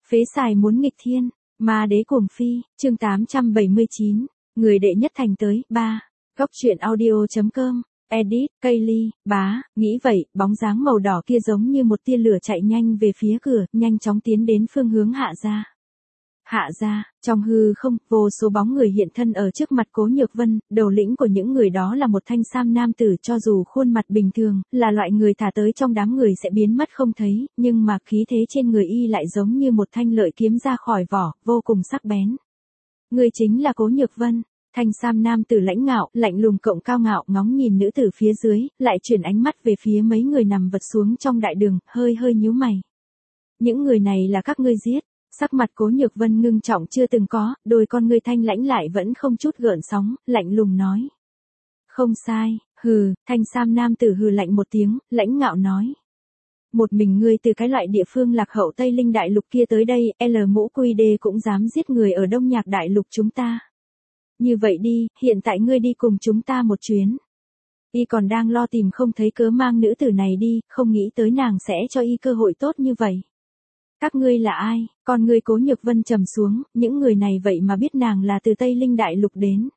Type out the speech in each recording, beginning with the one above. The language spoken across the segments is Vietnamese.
Phế xài muốn nghịch thiên, ma đế cuồng phi, chương 879, người đệ nhất thành tới, 3. Góc truyện audio.com, edit, Kaylee, bá, nghĩ vậy, bóng dáng màu đỏ kia giống như một tia lửa chạy nhanh về phía cửa, nhanh chóng tiến đến phương hướng Hạ gia. Hạ gia, trong hư không, vô số bóng người hiện thân ở trước mặt Cố Nhược Vân, đầu lĩnh của những người đó là một thanh sam nam tử, cho dù khuôn mặt bình thường, là loại người thả tới trong đám người sẽ biến mất không thấy, nhưng mà khí thế trên người y lại giống như một thanh lợi kiếm ra khỏi vỏ, vô cùng sắc bén. Người chính là Cố Nhược Vân. Thanh sam nam tử lãnh ngạo, lạnh lùng cộng cao ngạo, ngóng nhìn nữ tử phía dưới, lại chuyển ánh mắt về phía mấy người nằm vật xuống trong đại đường, hơi hơi nhíu mày. Những người này là các ngươi giết. Sắc mặt Cố Nhược Vân ngưng trọng chưa từng có, đôi con ngươi thanh lãnh lại vẫn không chút gợn sóng, lạnh lùng nói. Không sai, hừ, thanh sam nam tử hừ lạnh một tiếng, lãnh ngạo nói. Một mình ngươi từ cái loại địa phương lạc hậu Tây Linh Đại Lục kia tới đây, Mũ Quy Đê cũng dám giết người ở Đông Nhạc Đại Lục chúng ta. Như vậy đi, hiện tại ngươi đi cùng chúng ta một chuyến. Y còn đang lo tìm không thấy cớ mang nữ tử này đi, không nghĩ tới nàng sẽ cho y cơ hội tốt như vậy. Các ngươi là ai? Con ngươi Cố Nhược Vân trầm xuống, những người này vậy mà biết nàng là từ Tây Linh Đại Lục đến.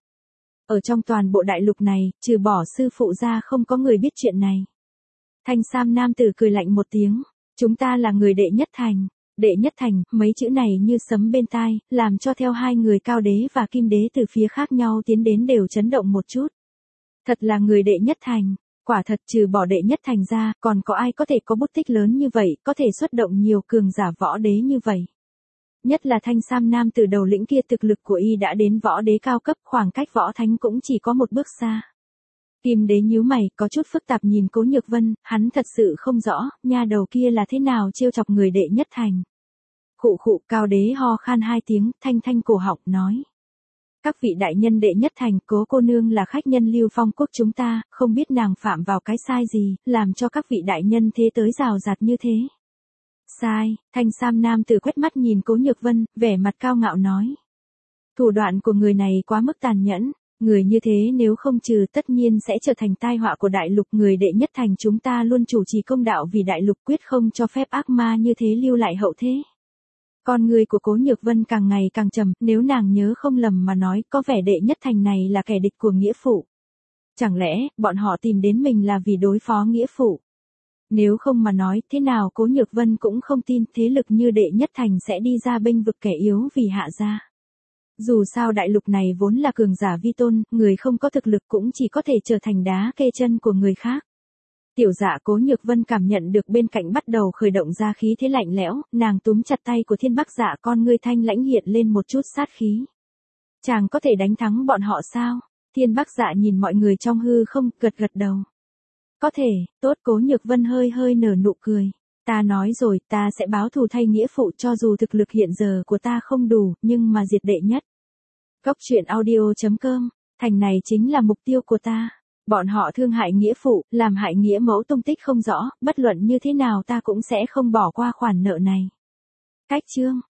Ở trong toàn bộ đại lục này, trừ bỏ sư phụ ra không có người biết chuyện này. Thanh sam nam tử cười lạnh một tiếng, chúng ta là người đệ nhất thành. Đệ nhất thành, mấy chữ này như sấm bên tai, làm cho theo hai người Cao Đế và Kim Đế từ phía khác nhau tiến đến đều chấn động một chút. Thật là người đệ nhất thành. Quả thật trừ bỏ đệ nhất thành ra, còn có ai có thể có bút tích lớn như vậy, có thể xuất động nhiều cường giả võ đế như vậy. Nhất là thanh sam nam từ đầu lĩnh kia, thực lực của y đã đến võ đế cao cấp, khoảng cách võ thánh cũng chỉ có một bước xa. Kim Đế nhíu mày, có chút phức tạp nhìn Cố Nhược Vân, hắn thật sự không rõ, nha đầu kia là thế nào trêu chọc người đệ nhất thành. Khụ khụ, Cao Đế ho khan hai tiếng, thanh thanh cổ họng, nói. Các vị đại nhân đệ nhất thành, Cố cô nương là khách nhân Lưu Phong quốc chúng ta, không biết nàng phạm vào cái sai gì, làm cho các vị đại nhân thế tới rào rạt như thế. Sai, thanh sam nam tử quét mắt nhìn Cố Nhược Vân, vẻ mặt cao ngạo nói. Thủ đoạn của người này quá mức tàn nhẫn, người như thế nếu không trừ tất nhiên sẽ trở thành tai họa của đại lục. Người đệ nhất thành chúng ta luôn chủ trì công đạo vì đại lục, quyết không cho phép ác ma như thế lưu lại hậu thế. Con người của Cố Nhược Vân càng ngày càng trầm, nếu nàng nhớ không lầm mà nói, có vẻ đệ nhất thành này là kẻ địch của nghĩa phụ. Chẳng lẽ, bọn họ tìm đến mình là vì đối phó nghĩa phụ? Nếu không mà nói, thế nào Cố Nhược Vân cũng không tin thế lực như đệ nhất thành sẽ đi ra bênh vực kẻ yếu vì Hạ gia. Dù sao đại lục này vốn là cường giả vi tôn, người không có thực lực cũng chỉ có thể trở thành đá kê chân của người khác. Tiểu dạ Cố Nhược Vân cảm nhận được bên cạnh bắt đầu khởi động ra khí thế lạnh lẽo, nàng túm chặt tay của Thiên Bắc Dạ, con ngươi thanh lãnh hiện lên một chút sát khí. Chàng có thể đánh thắng bọn họ sao? Thiên Bắc Dạ nhìn mọi người trong hư không, gật gật đầu. Có thể, tốt. Cố Nhược Vân hơi hơi nở nụ cười. Ta nói rồi, ta sẽ báo thù thay nghĩa phụ, cho dù thực lực hiện giờ của ta không đủ, nhưng mà diệt đệ nhất. Góc truyện audio.com, thành này chính là mục tiêu của ta. Bọn họ thương hại nghĩa phụ, làm hại nghĩa mẫu tung tích không rõ, bất luận như thế nào ta cũng sẽ không bỏ qua khoản nợ này. Cách chương.